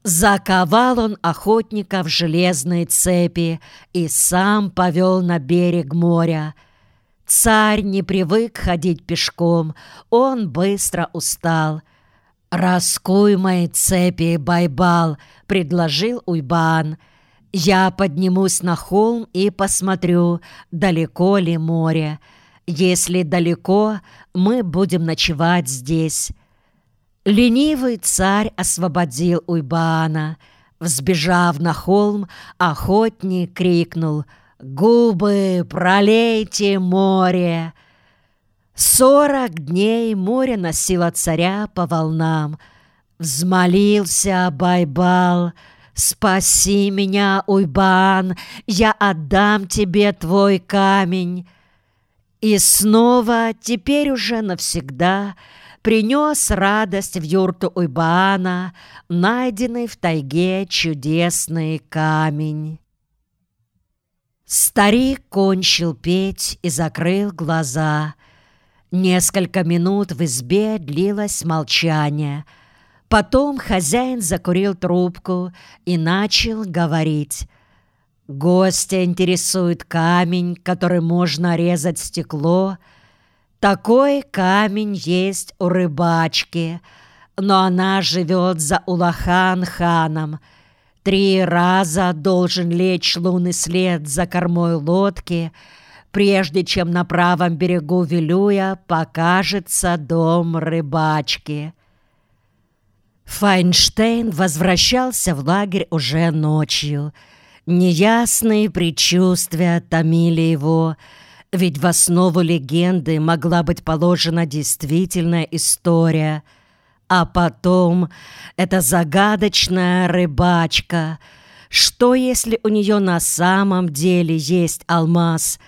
Заковал он охотника в железные цепи и сам повел на берег моря. Царь не привык ходить пешком, он быстро устал. «Раскуй мои цепи, Байбал», — предложил Уйбаан. «Я поднимусь на холм и посмотрю, далеко ли море. Если далеко, мы будем ночевать здесь». Ленивый царь освободил Уйбаана. Взбежав на холм, охотник крикнул: «Губы, пролейте море!» 40 дней море носило царя по волнам. Взмолился Байбал: «Спаси меня, Уйбаан, я отдам тебе твой камень». И снова, теперь уже навсегда, принес радость в юрту Уйбаана найденный в тайге чудесный камень. Старик кончил петь и закрыл глаза. Несколько минут в избе длилось молчание. Потом хозяин закурил трубку и начал говорить. «Гостя интересует камень, который можно резать стекло. Такой камень есть у рыбачки, но она живет за Улахан-ханом. 3 раза должен лечь лунный след за кормой лодки, прежде чем на правом берегу Вилюя покажется дом рыбачки». Файнштейн возвращался в лагерь уже ночью. Неясные предчувствия томили его, ведь в основу легенды могла быть положена действительная история. А потом эта загадочная рыбачка. Что, если у нее на самом деле есть алмаз?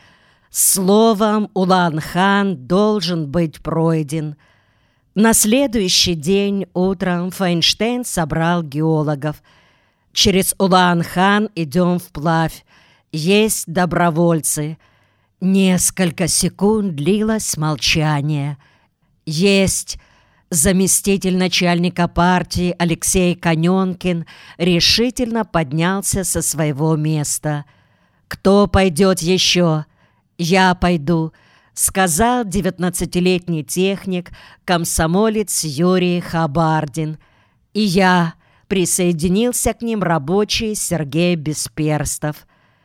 Словом, Улан-хан должен быть пройден. На следующий день утром Файнштейн собрал геологов. «Через Улан-хан идем вплавь. Есть добровольцы». Несколько секунд длилось молчание. «Есть». Заместитель начальника партии Алексей Коненкин решительно поднялся со своего места. «Кто пойдет еще?» «Я пойду», — сказал 19-летний техник, комсомолец Юрий Хабардин. «И я», — присоединился к ним рабочий Сергей Бесперстов.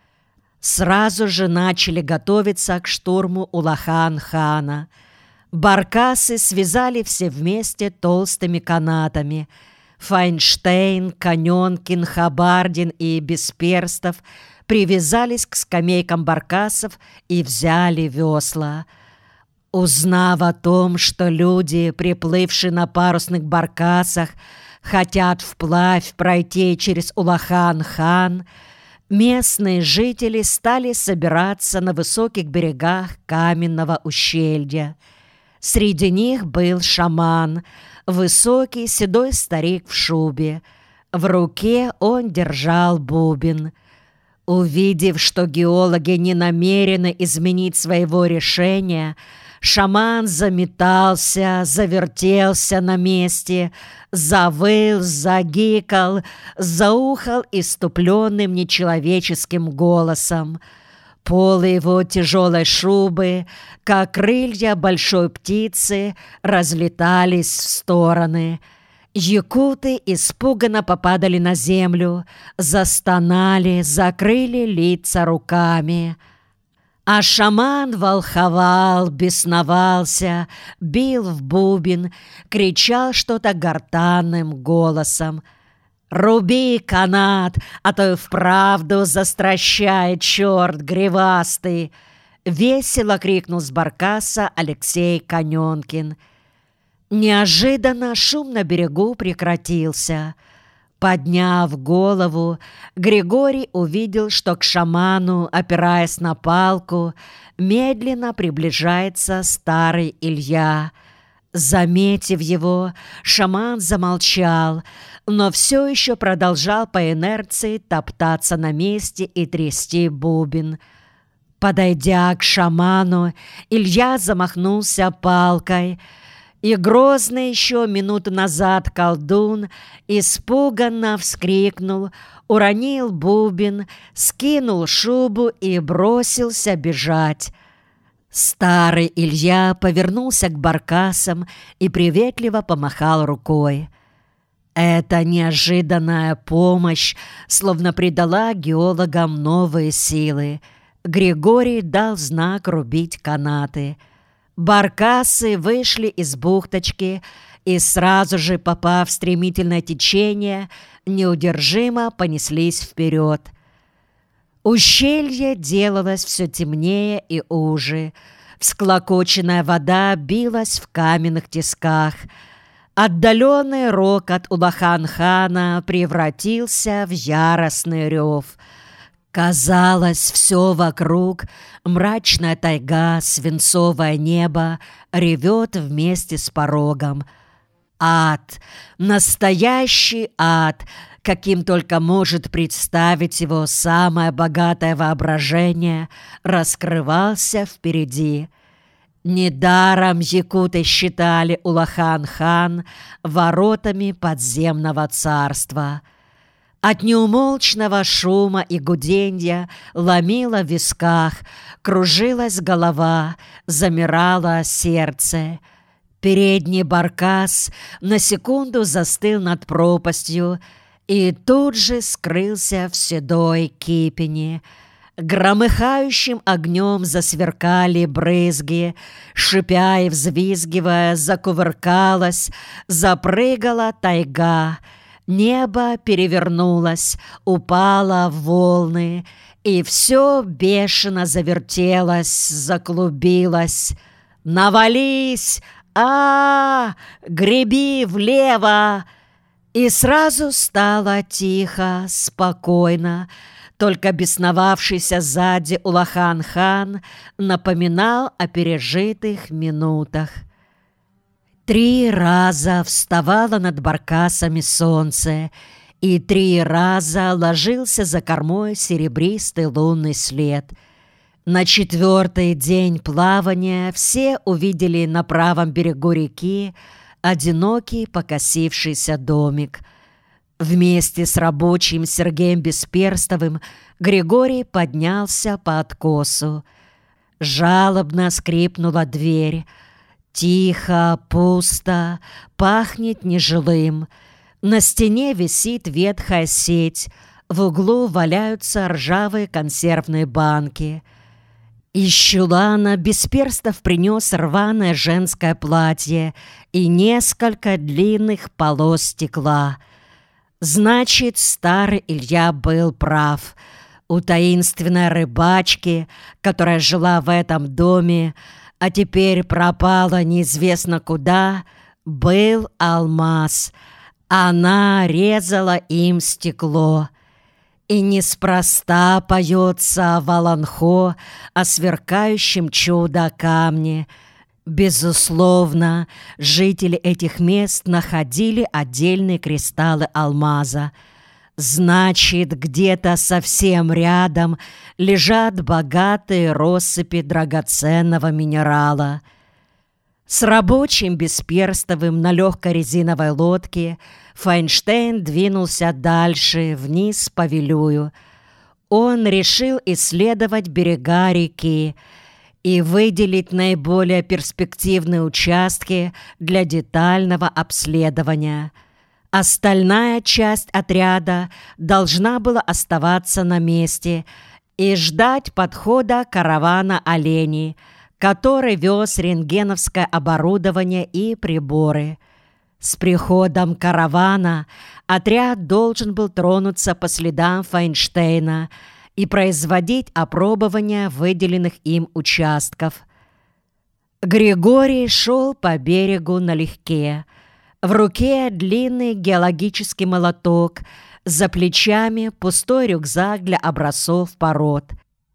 Сразу же начали готовиться к штурму Улахан-хана. Баркасы связали все вместе толстыми канатами. Файнштейн, Коненкин, Хабардин и Бесперстов привязались к скамейкам баркасов и взяли весла. Узнав о том, что люди, приплывшие на парусных баркасах, хотят вплавь пройти через Улахан-хан, местные жители стали собираться на высоких берегах каменного ущелья. Среди них был шаман, высокий седой старик в шубе. В руке он держал бубен. Увидев, что геологи не намерены изменить своего решения, шаман заметался, завертелся на месте, завыл, загикал, заухал иступленным нечеловеческим голосом. Полы его тяжелой шубы, как крылья большой птицы, разлетались в стороны. Якуты испуганно попадали на землю, застонали, закрыли лица руками. А шаман волховал, бесновался, бил в бубен, кричал что-то гортанным голосом. «Руби канат, а то и вправду застращает черт гривастый!» Весело крикнул с баркаса Алексей Коненкин. Неожиданно шум на берегу прекратился. Подняв голову, Григорий увидел, что к шаману, опираясь на палку, медленно приближается старый Илья. Заметив его, шаман замолчал, но все еще продолжал по инерции топтаться на месте и трясти бубен. Подойдя к шаману, Илья замахнулся палкой. И грозный еще минуту назад колдун испуганно вскрикнул, уронил бубен, скинул шубу и бросился бежать. Старый Илья повернулся к баркасам и приветливо помахал рукой. Эта неожиданная помощь словно придала геологам новые силы. Григорий дал знак рубить канаты. Баркасы вышли из бухточки и, сразу же попав в стремительное течение, неудержимо понеслись вперед. Ущелье делалось все темнее и уже. Всклокоченная вода билась в каменных тисках. Отдаленный рокот Улахан-хана превратился в яростный рев. Казалось, все вокруг, мрачная тайга, свинцовое небо, ревет вместе с порогом. Ад, настоящий ад, каким только может представить его самое богатое воображение, раскрывался впереди. Недаром якуты считали Улахан-хан воротами подземного царства. От неумолчного шума и гуденья ломило в висках, кружилась голова, замирало сердце. Передний баркас на секунду застыл над пропастью и тут же скрылся в седой кипени. Громыхающим огнем засверкали брызги, шипя и взвизгивая, закувыркалась, запрыгала тайга. Небо перевернулось, упало в волны, и все бешено завертелось, заклубилось. «Навались! Греби влево!» И сразу стало тихо, спокойно. Только бесновавшийся сзади Улахан-хан напоминал о пережитых минутах. 3 раза вставало над баркасами солнце, и 3 раза ложился за кормой серебристый лунный след. На 4-й день плавания все увидели на правом берегу реки одинокий покосившийся домик. Вместе с рабочим Сергеем Бесперстовым Григорий поднялся по откосу. Жалобно скрипнула дверь. Тихо, пусто, пахнет нежилым. На стене висит ветхая сеть, в углу валяются ржавые консервные банки. Из чулана Бесперстов принес рваное женское платье и несколько длинных полос стекла. Значит, старый Илья был прав. У таинственной рыбачки, которая жила в этом доме, а теперь пропала неизвестно куда, был алмаз. Она резала им стекло. И неспроста поется Валанхо о сверкающем чудо-камне. Безусловно, жители этих мест находили отдельные кристаллы алмаза. Значит, где-то совсем рядом лежат богатые россыпи драгоценного минерала. С рабочим Бесперстовым на легкой резиновой лодке Файнштейн двинулся дальше, вниз по Вилюю. Он решил исследовать берега реки и выделить наиболее перспективные участки для детального обследования. Остальная часть отряда должна была оставаться на месте и ждать подхода каравана оленей, который вез рентгеновское оборудование и приборы. С приходом каравана отряд должен был тронуться по следам Файнштейна и производить опробование выделенных им участков. Григорий шел по берегу налегке. В руке длинный геологический молоток, за плечами пустой рюкзак для образцов пород.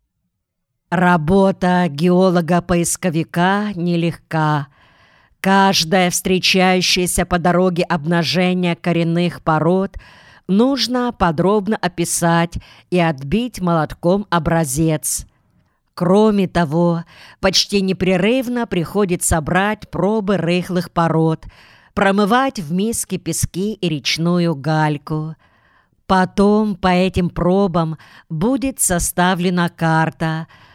Работа геолога-поисковика нелегка. Каждое встречающееся по дороге обнажение коренных пород нужно подробно описать и отбить молотком образец. Кроме того, почти непрерывно приходится брать пробы рыхлых пород, промывать в миске пески и речную гальку. Потом по этим пробам будет составлена карта,